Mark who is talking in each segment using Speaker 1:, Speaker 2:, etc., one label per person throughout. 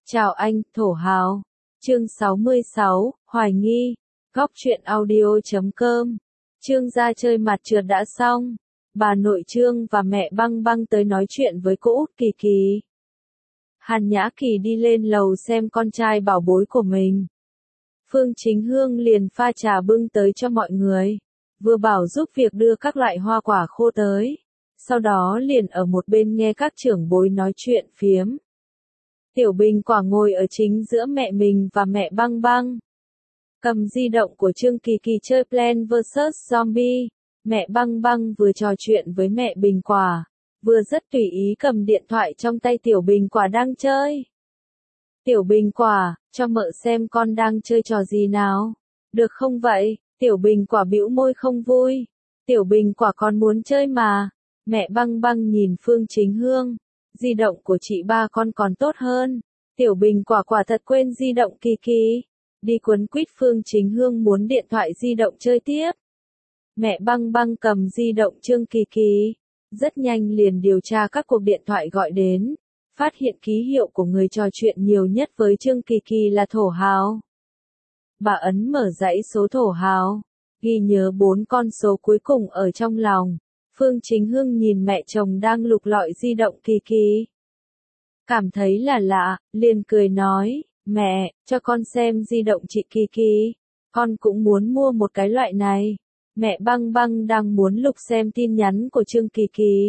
Speaker 1: Chào anh, thổ hào. Chương 66, Hoài nghi. Góc truyện audio.com. Trương gia chơi mặt trượt đã xong. Bà nội Trương và mẹ Băng Băng tới nói chuyện với cô út Kỳ Kỳ. Hàn Nhã Kỳ đi lên lầu xem con trai bảo bối của mình. Phương Chính Hương liền pha trà bưng tới cho mọi người. Vừa bảo giúp việc đưa các loại hoa quả khô tới. Sau đó liền ở một bên nghe các trưởng bối nói chuyện phiếm. Tiểu Bình Quả ngồi ở chính giữa mẹ mình và mẹ Băng Băng. Cầm di động của Trương Kỳ Kỳ chơi Plants vs Zombie. Mẹ Băng Băng vừa trò chuyện với mẹ Bình Quả, vừa rất tùy ý cầm điện thoại trong tay Tiểu Bình Quả đang chơi. Tiểu Bình Quả, cho mợ xem con đang chơi trò gì nào. Được không vậy? Tiểu Bình Quả bĩu môi không vui. Tiểu Bình Quả con muốn chơi mà. Mẹ Băng Băng nhìn Phương Chính Hương. Di động của chị ba con còn tốt hơn. Tiểu Bình Quả quả thật quên di động Kỳ Kỳ. Đi quấn quýt Phương Chính Hương muốn điện thoại di động chơi tiếp. Mẹ Băng Băng cầm di động Trương Kỳ Kỳ. Rất nhanh liền điều tra các cuộc điện thoại gọi đến. Phát hiện ký hiệu của người trò chuyện nhiều nhất với Trương Kỳ Kỳ là thổ hào. Bà ấn mở dãy số thổ hào. Ghi nhớ 4 con số cuối cùng ở trong lòng. Phương Chính Hương nhìn mẹ chồng đang lục lọi di động Kỳ Kỳ. Cảm thấy là lạ, liền cười nói, mẹ, cho con xem di động chị Kỳ Kỳ. Con cũng muốn mua một cái loại này. Mẹ Băng Băng đang muốn lục xem tin nhắn của Trương Kỳ Kỳ.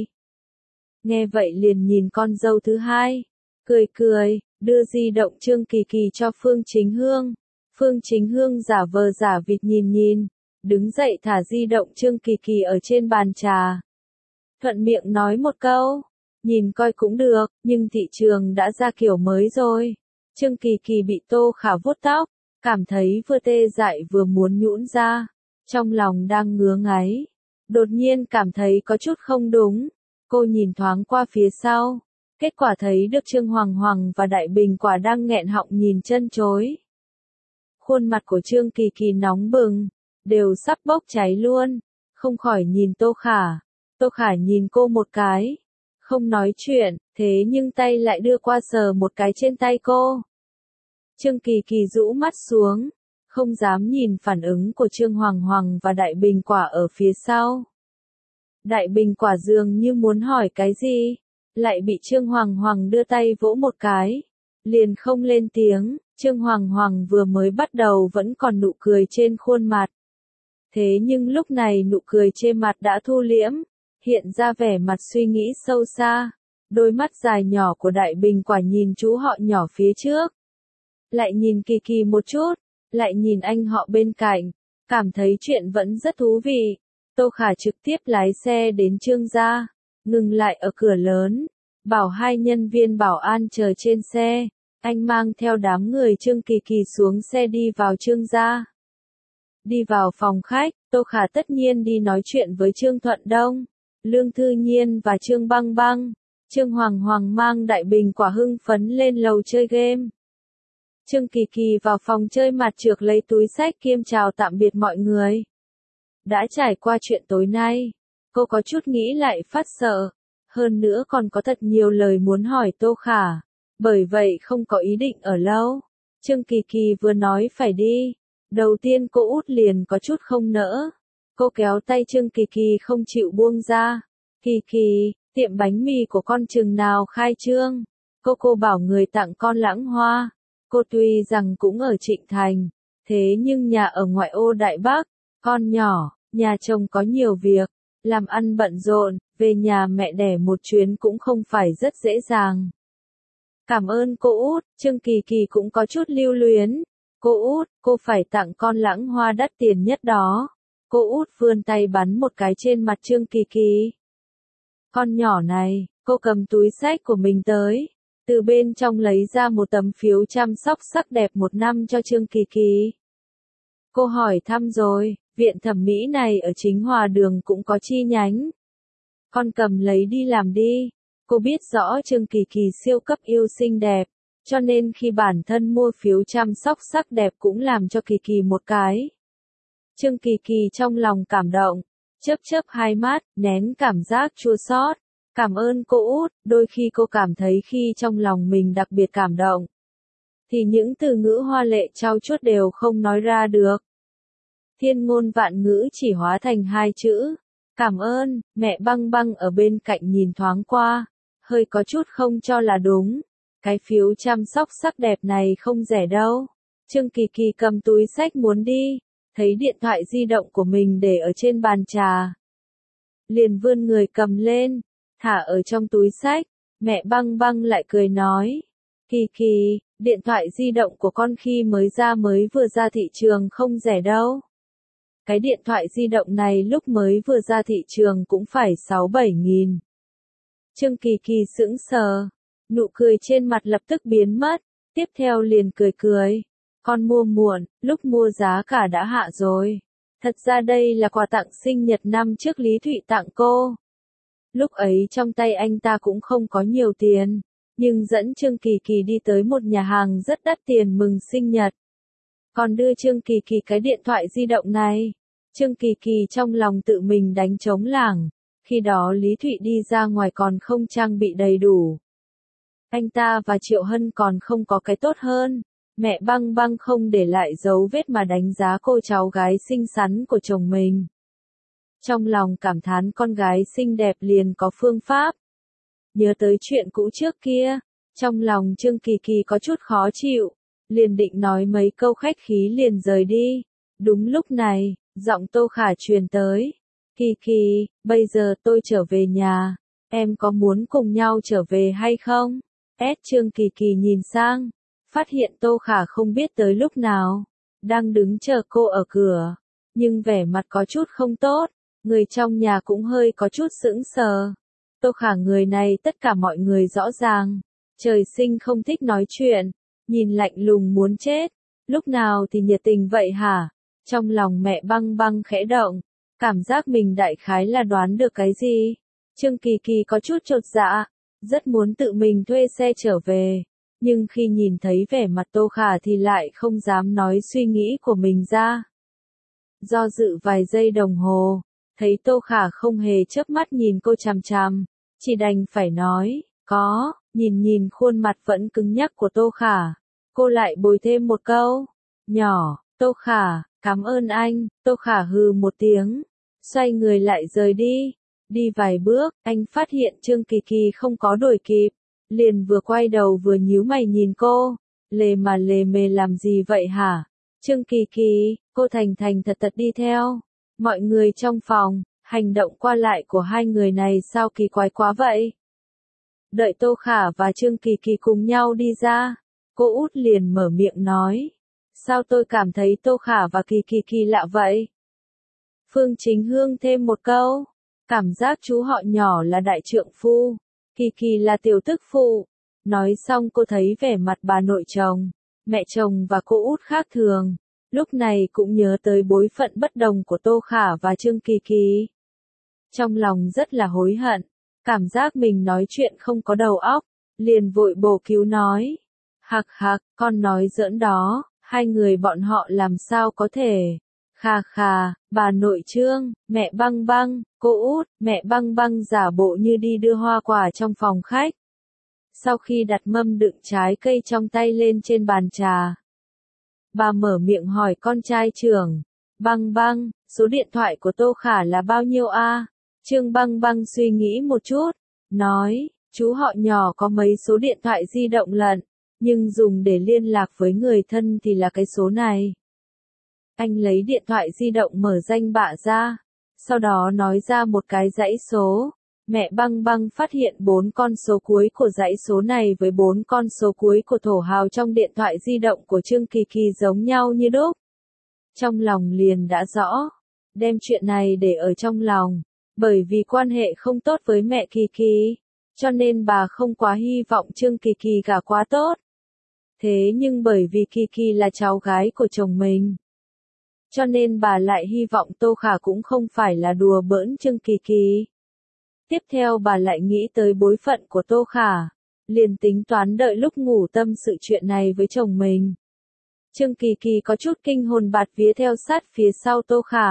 Speaker 1: Nghe vậy liền nhìn con dâu thứ hai. Cười cười, đưa di động Trương Kỳ Kỳ cho Phương Chính Hương. Phương Chính Hương giả vờ giả vịt nhìn. Đứng dậy thả di động Trương Kỳ Kỳ ở trên bàn trà. Thuận miệng nói một câu. Nhìn coi cũng được, nhưng thị trường đã ra kiểu mới rồi. Trương Kỳ Kỳ bị Tô Khả vuốt tóc. Cảm thấy vừa tê dại vừa muốn nhũn ra. Trong lòng đang ngứa ngáy. Đột nhiên cảm thấy có chút không đúng. Cô nhìn thoáng qua phía sau. Kết quả thấy được Trương Hoàng Hoàng và Đại Bình Quả đang nghẹn họng nhìn chân chối. Khuôn mặt của Trương Kỳ Kỳ nóng bừng. Đều sắp bốc cháy luôn. Không khỏi nhìn Tô Khả. Tô Khả nhìn cô một cái. Không nói chuyện, thế nhưng tay lại đưa qua sờ một cái trên tay cô. Trương Kỳ Kỳ rũ mắt xuống. Không dám nhìn phản ứng của Trương Hoàng Hoàng và Đại Bình Quả ở phía sau. Đại Bình Quả dường như muốn hỏi cái gì. Lại bị Trương Hoàng Hoàng đưa tay vỗ một cái. Liền không lên tiếng. Trương Hoàng Hoàng vừa mới bắt đầu vẫn còn nụ cười trên khuôn mặt. Thế nhưng lúc này nụ cười trên mặt đã thu liễm. Hiện ra vẻ mặt suy nghĩ sâu xa. Đôi mắt dài nhỏ của Đại Bình Quả nhìn chú họ nhỏ phía trước. Lại nhìn Kỳ Kỳ một chút. Lại nhìn anh họ bên cạnh. Cảm thấy chuyện vẫn rất thú vị. Tô Khả trực tiếp lái xe đến Trương gia. Ngừng lại ở cửa lớn. Bảo 2 nhân viên bảo an chờ trên xe. Anh mang theo đám người Trương Kỳ Kỳ xuống xe đi vào Trương gia. Đi vào phòng khách, Tô Khả tất nhiên đi nói chuyện với Trương Thuận Đông, Lương Thư Nhiên và Trương Băng Băng. Trương Hoàng Hoàng mang Đại Bình Quả hưng phấn lên lầu chơi game. Trương Kỳ Kỳ vào phòng chơi mặt trược lấy túi xách kiêm chào tạm biệt mọi người. Đã trải qua chuyện tối nay, cô có chút nghĩ lại phát sợ. Hơn nữa còn có thật nhiều lời muốn hỏi Tô Khả. Bởi vậy không có ý định ở lâu. Trương Kỳ Kỳ vừa nói phải đi. Đầu tiên cô út liền có chút không nỡ. Cô kéo tay Trương Kỳ Kỳ không chịu buông ra. Kỳ Kỳ, tiệm bánh mì của con chừng nào khai trương? Cô bảo người tặng con lãng hoa. Cô tuy rằng cũng ở Trịnh Thành. Thế nhưng nhà ở ngoại ô Đại Bắc. Con nhỏ, nhà chồng có nhiều việc. Làm ăn bận rộn, về nhà mẹ đẻ một chuyến cũng không phải rất dễ dàng. Cảm ơn cô út, Trương Kỳ Kỳ cũng có chút lưu luyến. Cô út, cô phải tặng con lãng hoa đắt tiền nhất đó. Cô út vươn tay bắn một cái trên mặt Trương Kỳ Kỳ. Con nhỏ này, cô cầm túi xách của mình tới. Từ bên trong lấy ra một tấm phiếu chăm sóc sắc đẹp 1 năm cho Trương Kỳ Kỳ. Cô hỏi thăm rồi, viện thẩm mỹ này ở Chính Hòa Đường cũng có chi nhánh. Con cầm lấy đi làm đi. Cô biết rõ Trương Kỳ Kỳ siêu cấp yêu xinh đẹp. Cho nên khi bản thân mua phiếu chăm sóc sắc đẹp cũng làm cho Kỳ Kỳ một cái. Trương Kỳ Kỳ trong lòng cảm động, chớp hai mắt, nén cảm giác chua xót. Cảm ơn cô út, đôi khi cô cảm thấy khi trong lòng mình đặc biệt cảm động. thì những từ ngữ hoa lệ trau chuốt đều không nói ra được. Thiên ngôn vạn ngữ chỉ hóa thành hai chữ. Cảm ơn. Mẹ Băng Băng ở bên cạnh nhìn thoáng qua, hơi có chút không cho là đúng. Cái phiếu chăm sóc sắc đẹp này không rẻ đâu. Trương Kỳ Kỳ cầm túi xách muốn đi, thấy điện thoại di động của mình để ở trên bàn trà. Liền vươn người cầm lên, thả ở trong túi xách. Mẹ Băng Băng lại cười nói, Kỳ Kỳ, điện thoại di động của con khi mới vừa ra thị trường không rẻ đâu. Cái điện thoại di động này lúc mới vừa ra thị trường cũng phải 6-7 nghìn. Trương Kỳ Kỳ sững sờ, nụ cười trên mặt lập tức biến mất, tiếp theo liền cười cười. Con mua muộn, lúc mua giá cả đã hạ rồi. Thật ra đây là quà tặng sinh nhật năm trước Lý Thụy tặng cô. Lúc ấy trong tay anh ta cũng không có nhiều tiền, nhưng dẫn Trương Kỳ Kỳ đi tới một nhà hàng rất đắt tiền mừng sinh nhật. Còn đưa Trương Kỳ Kỳ cái điện thoại di động này. Trương Kỳ Kỳ trong lòng tự mình đánh trống lảng. Khi đó Lý Thụy đi ra ngoài còn không trang bị đầy đủ. Anh ta và Triệu Hân còn không có cái tốt hơn. Mẹ Băng Băng không để lại dấu vết mà đánh giá cô cháu gái xinh xắn của chồng mình. Trong lòng cảm thán con gái xinh đẹp liền có phương pháp. Nhớ tới chuyện cũ trước kia, trong lòng Trương Kỳ Kỳ có chút khó chịu, liền định nói mấy câu khách khí liền rời đi. Đúng lúc này, giọng Tô Khả truyền tới. Kỳ Kỳ, bây giờ tôi trở về nhà, em có muốn cùng nhau trở về hay không? Trương Kỳ Kỳ nhìn sang, phát hiện Tô Khả không biết tới lúc nào, đang đứng chờ cô ở cửa, nhưng vẻ mặt có chút không tốt, người trong nhà cũng hơi có chút sững sờ. Tô Khả người này tất cả mọi người rõ ràng, trời sinh không thích nói chuyện, nhìn lạnh lùng muốn chết, lúc nào thì nhiệt tình vậy hả? Trong lòng mẹ Băng Băng khẽ động, cảm giác mình đại khái là đoán được cái gì. Trương Kỳ Kỳ có chút chột dạ, rất muốn tự mình thuê xe trở về, nhưng khi nhìn thấy vẻ mặt Tô Khả thì lại không dám nói suy nghĩ của mình ra. Do dự vài giây đồng hồ, thấy Tô Khả không hề chớp mắt nhìn cô chằm chằm, chỉ đành phải nói, có, nhìn khuôn mặt vẫn cứng nhắc của Tô Khả, cô lại bồi thêm một câu, nhỏ, Tô Khả, cảm ơn anh. Tô Khả hừ một tiếng, xoay người lại rời đi. Đi vài bước, anh phát hiện Trương Kỳ Kỳ không có đuổi kịp, liền vừa quay đầu vừa nhíu mày nhìn cô, lề mề làm gì vậy hả? Trương Kỳ Kỳ, cô thành thành thật thật đi theo. Mọi người trong phòng, hành động qua lại của hai người này sao kỳ quái quá vậy? Đợi Tô Khả và Trương Kỳ Kỳ cùng nhau đi ra, cô út liền mở miệng nói. Sao tôi cảm thấy Tô Khả và Kỳ Kỳ kỳ lạ vậy? Phương Chính Hương thêm một câu. Cảm giác chú họ nhỏ là đại trượng phu, Kỳ Kỳ là tiểu tức phụ. Nói xong cô thấy vẻ mặt bà nội chồng, mẹ chồng và cô út khác thường. Lúc này cũng nhớ tới bối phận bất đồng của Tô Khả và Trương Kỳ Kỳ. Trong lòng rất là hối hận, cảm giác mình nói chuyện không có đầu óc, liền vội bổ cứu nói. Hạc hạc, con nói giỡn đó, hai người bọn họ làm sao có thể. Khà khà, bà nội Trương, mẹ Băng Băng, cô út, mẹ Băng Băng giả bộ như đi đưa hoa quả trong phòng khách. Sau khi đặt mâm đựng trái cây trong tay lên trên bàn trà, bà mở miệng hỏi con trai trưởng, Băng Băng, số điện thoại của Tô Khả là bao nhiêu a? Trương Băng Băng suy nghĩ một chút, nói, chú họ nhỏ có mấy số điện thoại di động lận, nhưng dùng để liên lạc với người thân thì là cái số này. Anh lấy điện thoại di động mở danh bạ ra, sau đó nói ra một cái dãy số. Mẹ Băng Băng phát hiện 4 con số cuối của dãy số này với 4 con số cuối của thổ hào trong điện thoại di động của Trương Kỳ Kỳ giống nhau như đúc. Trong lòng liền đã rõ, đem chuyện này để ở trong lòng, bởi vì quan hệ không tốt với mẹ Kỳ Kỳ, cho nên bà không quá hy vọng Trương Kỳ Kỳ gả quá tốt. Thế nhưng bởi vì Kỳ Kỳ là cháu gái của chồng mình, cho nên bà lại hy vọng Tô Khả cũng không phải là đùa bỡn Trương Kỳ Kỳ. Tiếp theo bà lại nghĩ tới bối phận của Tô Khả, liền tính toán đợi lúc ngủ tâm sự chuyện này với chồng mình. Trương Kỳ Kỳ có chút kinh hồn bạt vía theo sát phía sau Tô Khả.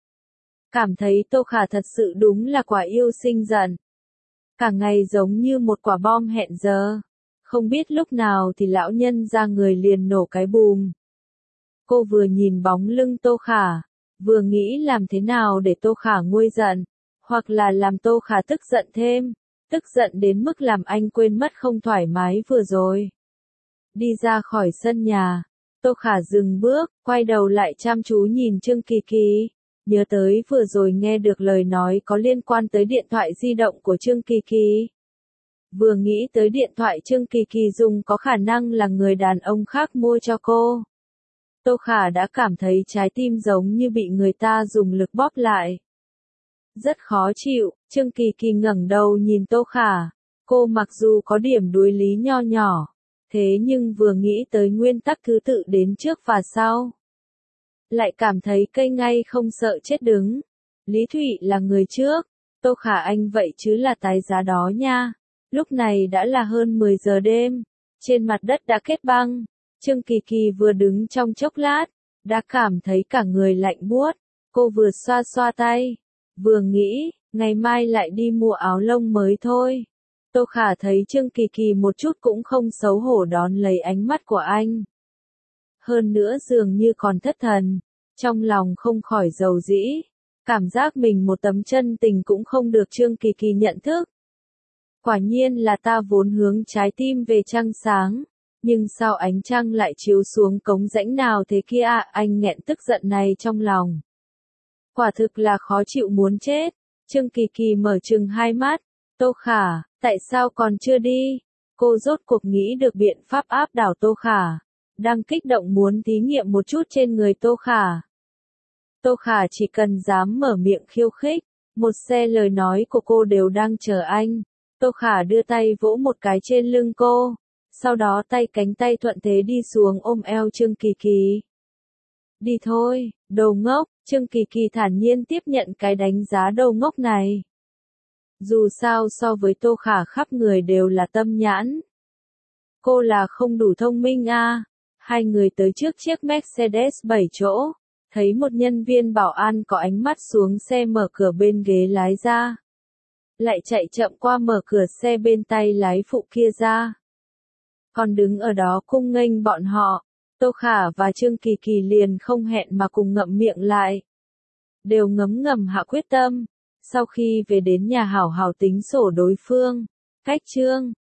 Speaker 1: Cảm thấy Tô Khả thật sự đúng là quả yêu sinh giận. Cả ngày giống như một quả bom hẹn giờ. Không biết lúc nào thì lão nhân ra người liền nổ cái bùm. Cô vừa nhìn bóng lưng Tô Khả, vừa nghĩ làm thế nào để Tô Khả nguôi giận, hoặc là làm Tô Khả tức giận thêm, tức giận đến mức làm anh quên mất không thoải mái vừa rồi. Đi ra khỏi sân nhà, Tô Khả dừng bước, quay đầu lại chăm chú nhìn Trương Kỳ Kỳ, nhớ tới vừa rồi nghe được lời nói có liên quan tới điện thoại di động của Trương Kỳ Kỳ. Vừa nghĩ tới điện thoại Trương Kỳ Kỳ dùng có khả năng là người đàn ông khác mua cho cô. Tô Khả đã cảm thấy trái tim giống như bị người ta dùng lực bóp lại. Rất khó chịu, Trương Kỳ Kỳ ngẩng đầu nhìn Tô Khả. Cô mặc dù có điểm đuối lý nho nhỏ, thế nhưng vừa nghĩ tới nguyên tắc thứ tự đến trước và sau, lại cảm thấy cây ngay không sợ chết đứng. Lý Thụy là người trước, Tô Khả anh vậy chứ là tái giá đó nha. Lúc này đã là hơn 10 giờ đêm, trên mặt đất đã kết băng. Trương Kỳ Kỳ vừa đứng trong chốc lát, đã cảm thấy cả người lạnh buốt. Cô vừa xoa xoa tay, vừa nghĩ, ngày mai lại đi mua áo lông mới thôi. Tô Khả thấy Trương Kỳ Kỳ một chút cũng không xấu hổ đón lấy ánh mắt của anh. Hơn nữa dường như còn thất thần, trong lòng không khỏi dầu dĩ, cảm giác mình một tấm chân tình cũng không được Trương Kỳ Kỳ nhận thức. Quả nhiên là ta vốn hướng trái tim về trăng sáng, nhưng sao ánh trăng lại chiếu xuống cống rãnh nào thế kia ạ? Anh nghẹn tức giận này trong lòng. Quả thực là khó chịu muốn chết. Trương Kỳ Kỳ mở trừng hai mắt. Tô Khả, tại sao còn chưa đi? Cô rốt cuộc nghĩ được biện pháp áp đảo Tô Khả, đang kích động muốn thí nghiệm một chút trên người Tô Khả. Tô Khả chỉ cần dám mở miệng khiêu khích, một xe lời nói của cô đều đang chờ anh. Tô Khả đưa tay vỗ một cái trên lưng cô, sau đó cánh tay thuận thế đi xuống ôm eo Trương Kỳ Kỳ. Đi thôi, đồ ngốc. Trương Kỳ Kỳ thản nhiên tiếp nhận cái đánh giá đồ ngốc này. Dù sao so với Tô Khả khắp người đều là tâm nhãn. Cô là không đủ thông minh à. Hai người tới trước chiếc Mercedes 7 chỗ, thấy một nhân viên bảo an có ánh mắt xuống xe mở cửa bên ghế lái ra. Lại chạy chậm qua mở cửa xe bên tay lái phụ kia ra. Còn đứng ở đó cung nghênh bọn họ, Tô Khả và Trương Kỳ Kỳ liền không hẹn mà cùng ngậm miệng lại. Đều ngấm ngầm hạ quyết tâm, sau khi về đến nhà hảo hảo tính sổ đối phương. Cách Trương